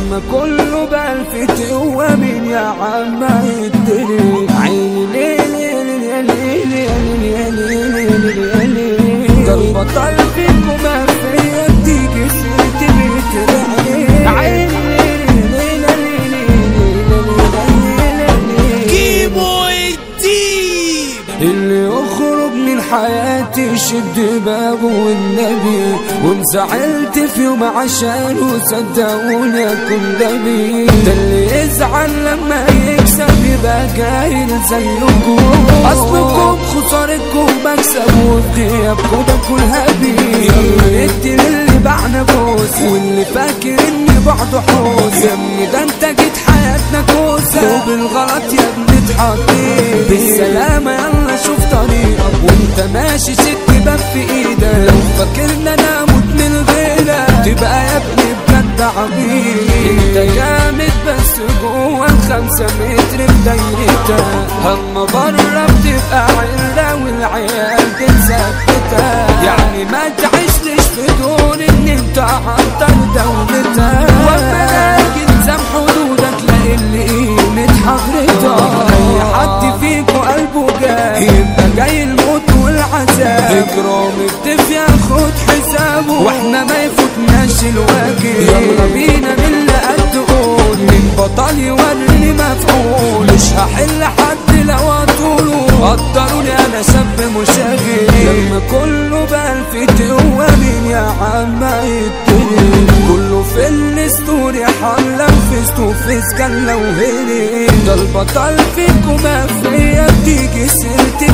لما كله بلفت هو مين يا عم يدري عيني ضربة طلبك وما فيا بتيجي سيرتي بترعي عيني جيبوا الديب اللي يخرج من حياتي شد بابه والنبي وانزعلت في يوم عشانه صدقوني اكون نبي ده اللي يزعل لما يكسب يبقى جاهل زيكم اصلكم خسارتكم مكسب وفي غيابكم بكون هبي يلا ندي للي بعنا بوس واللي فاكر اني بعده حوس يا ابني ده انت جيت حياتنا كوسه وبالغلط يا ابني اتحطيت بالسلامه يلا شوف طريقك وانت ماشي ست باب في ايدك لو فاكرنا انا اموت من غيرك تبقى يا ابني بجد عبيط انت جامد بس جوه ال5 متر في دايرتك اما بره بتبقى عيله والعيال تثبتك يعني ما تعيشليش في دون ان انت عنتر دولتك وما تلزم حدودك لان قيمه حضرتك اي حد فيكو قلبه جاي يبقى جاي الموت والعذاب اكرام الضيف ياخد حسابه واحنا ما يفوتناش الواجب يلا بينا من قد قول من بطل يوريني مفعول مش هحل حد لو اطوله قدروني انا شاب مشاغب لما كله بلفت هو مين يا عم يدري كله في الستوري حلا فيستو فيس كان لو هري ده البطل فيكم فيا بتيجي سيرتي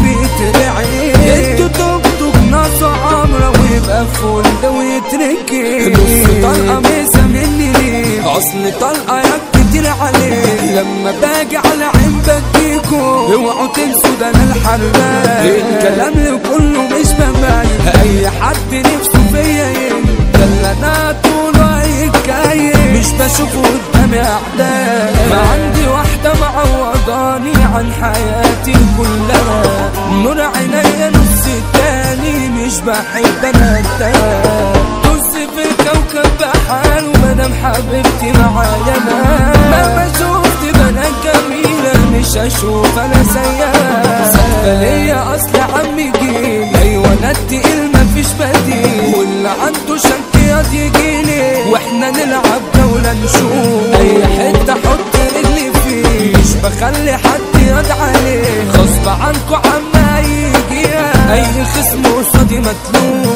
بترعي انتوا توك ناس عمرة ويبقى فول ده ويتركي نص طلقة ميسة مني ليه اصل طلقة يا كتير عليه لما باجي على عين بديكوا اوعوا تنسوا ده انا الحراق الكلام لكله مش ببين اي حد نفسه فيا ده اللي انا طوله هيتكيف مش بشوفه قدامي اعداء ما عندي واحدة معوضاني عن حياتي كلها نور عينيا نص التاني مش بحب انا طز في الكوكب بحاله مادام حبيبتي معايا انا مهما شفت بنات جميلة مش هشوف انا زيها سقفة ليا اصل عمي جيل ايوه انا التقيل مفيش بديل واللي عنده شك ياض يجيلي واحنا نلعب جولة نشوف اي حتة احط رجلي فيه مش بخلي حد ياض عليه غصب عنكو عم هيجيها اي خصم قصادي مطلوب